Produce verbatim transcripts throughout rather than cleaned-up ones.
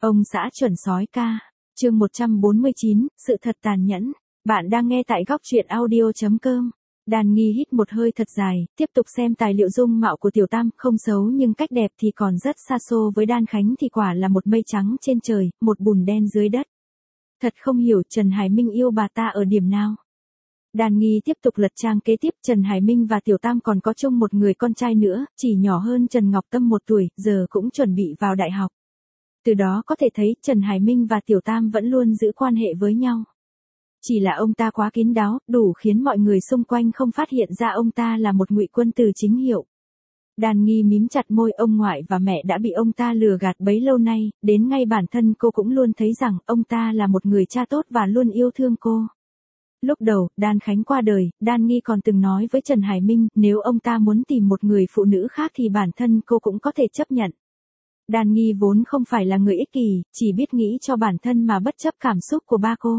Ông xã chuẩn sói ca. Chương một trăm bốn mươi chín, sự thật tàn nhẫn. Bạn đang nghe tại góc truyện audio chấm com. Đan Nghi hít một hơi thật dài, tiếp tục xem tài liệu dung mạo của Tiểu Tam, không xấu nhưng cách đẹp thì còn rất xa xô với Đan Khánh thì quả là một mây trắng trên trời, một bùn đen dưới đất. Thật không hiểu Trần Hải Minh yêu bà ta ở điểm nào. Đan Nghi tiếp tục lật trang kế tiếp. Trần Hải Minh và Tiểu Tam còn có chung một người con trai nữa, chỉ nhỏ hơn Trần Ngọc Tâm một tuổi, giờ cũng chuẩn bị vào đại học. Từ đó có thể thấy Trần Hải Minh và Tiểu Tam vẫn luôn giữ quan hệ với nhau. Chỉ là ông ta quá kín đáo, đủ khiến mọi người xung quanh không phát hiện ra ông ta là một ngụy quân tử chính hiệu. Đan Nghi mím chặt môi, ông ngoại và mẹ đã bị ông ta lừa gạt bấy lâu nay, đến ngay bản thân cô cũng luôn thấy rằng ông ta là một người cha tốt và luôn yêu thương cô. Lúc đầu, Đan Khánh qua đời, Đan Nghi còn từng nói với Trần Hải Minh, nếu ông ta muốn tìm một người phụ nữ khác thì bản thân cô cũng có thể chấp nhận. Đan Nghi vốn không phải là người ích kỷ, chỉ biết nghĩ cho bản thân mà bất chấp cảm xúc của ba cô.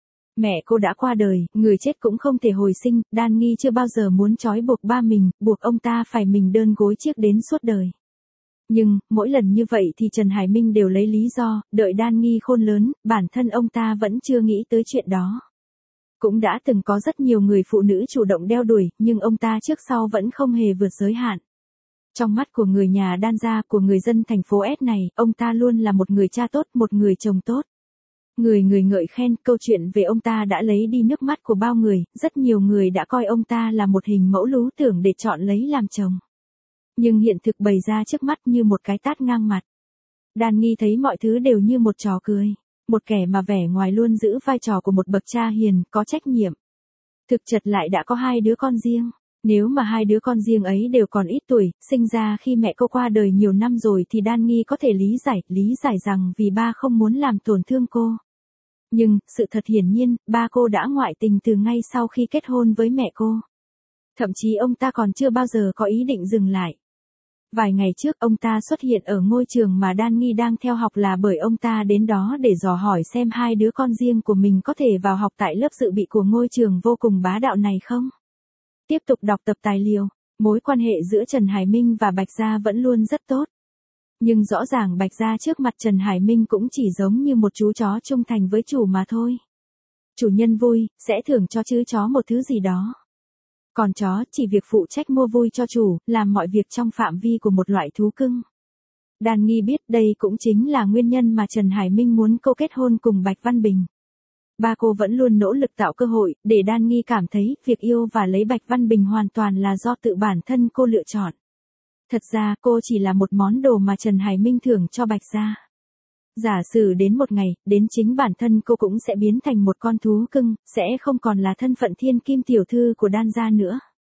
Mẹ cô đã qua đời, người chết cũng không thể hồi sinh, Đan Nghi chưa bao giờ muốn trói buộc ba mình, buộc ông ta phải mình đơn gối chiếc đến suốt đời. Nhưng, mỗi lần như vậy thì Trần Hải Minh đều lấy lý do, đợi Đan Nghi khôn lớn, bản thân ông ta vẫn chưa nghĩ tới chuyện đó. Cũng đã từng có rất nhiều người phụ nữ chủ động đeo đuổi, nhưng ông ta trước sau vẫn không hề vượt giới hạn. Trong mắt của người nhà Đan gia, của người dân thành phố S này, ông ta luôn là một người cha tốt, một người chồng tốt. Người người ngợi khen, câu chuyện về ông ta đã lấy đi nước mắt của bao người, rất nhiều người đã coi ông ta là một hình mẫu lú tưởng để chọn lấy làm chồng. Nhưng hiện thực bày ra trước mắt như một cái tát ngang mặt. Đan Nghi thấy mọi thứ đều như một trò cười. Một kẻ mà vẻ ngoài luôn giữ vai trò của một bậc cha hiền, có trách nhiệm. Thực chất lại đã có hai đứa con riêng. Nếu mà hai đứa con riêng ấy đều còn ít tuổi, sinh ra khi mẹ cô qua đời nhiều năm rồi thì Đan Nghi có thể lý giải, lý giải rằng vì ba không muốn làm tổn thương cô. Nhưng, sự thật hiển nhiên, ba cô đã ngoại tình từ ngay sau khi kết hôn với mẹ cô. Thậm chí ông ta còn chưa bao giờ có ý định dừng lại. Vài ngày trước ông ta xuất hiện ở ngôi trường mà Đan Nghi đang theo học là bởi ông ta đến đó để dò hỏi xem hai đứa con riêng của mình có thể vào học tại lớp dự bị của ngôi trường vô cùng bá đạo này không. Tiếp tục đọc tập tài liệu, mối quan hệ giữa Trần Hải Minh và Bạch Gia vẫn luôn rất tốt. Nhưng rõ ràng Bạch Gia trước mặt Trần Hải Minh cũng chỉ giống như một chú chó trung thành với chủ mà thôi. Chủ nhân vui, sẽ thưởng cho chứ chó một thứ gì đó. Còn chó chỉ việc phụ trách mua vui cho chủ, làm mọi việc trong phạm vi của một loại thú cưng. Đan Nghi biết đây cũng chính là nguyên nhân mà Trần Hải Minh muốn cô kết hôn cùng Bạch Văn Bình. Ba cô vẫn luôn nỗ lực tạo cơ hội, để Đan Nghi cảm thấy việc yêu và lấy Bạch Văn Bình hoàn toàn là do tự bản thân cô lựa chọn. Thật ra cô chỉ là một món đồ mà Trần Hải Minh thưởng cho Bạch Gia. Giả sử đến một ngày, đến chính bản thân cô cũng sẽ biến thành một con thú cưng, sẽ không còn là thân phận thiên kim tiểu thư của Đan gia nữa.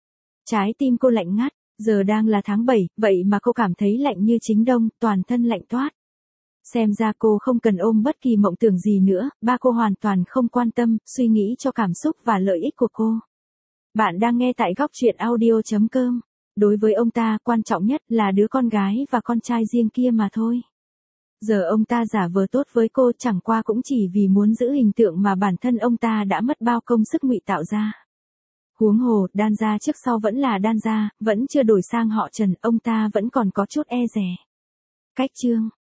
Trái tim cô lạnh ngắt, giờ đang là tháng bảy, vậy mà cô cảm thấy lạnh như chính đông, toàn thân lạnh toát. Xem ra cô không cần ôm bất kỳ mộng tưởng gì nữa, ba cô hoàn toàn không quan tâm, suy nghĩ cho cảm xúc và lợi ích của cô. Bạn đang nghe tại góc truyện audio chấm com. Đối với ông ta, quan trọng nhất là đứa con gái và con trai riêng kia mà thôi. Giờ ông ta giả vờ tốt với cô chẳng qua cũng chỉ vì muốn giữ hình tượng mà bản thân ông ta đã mất bao công sức ngụy tạo ra. Huống hồ, Đan gia trước sau vẫn là Đan gia, vẫn chưa đổi sang họ Trần, ông ta vẫn còn có chút e dè. Cách chương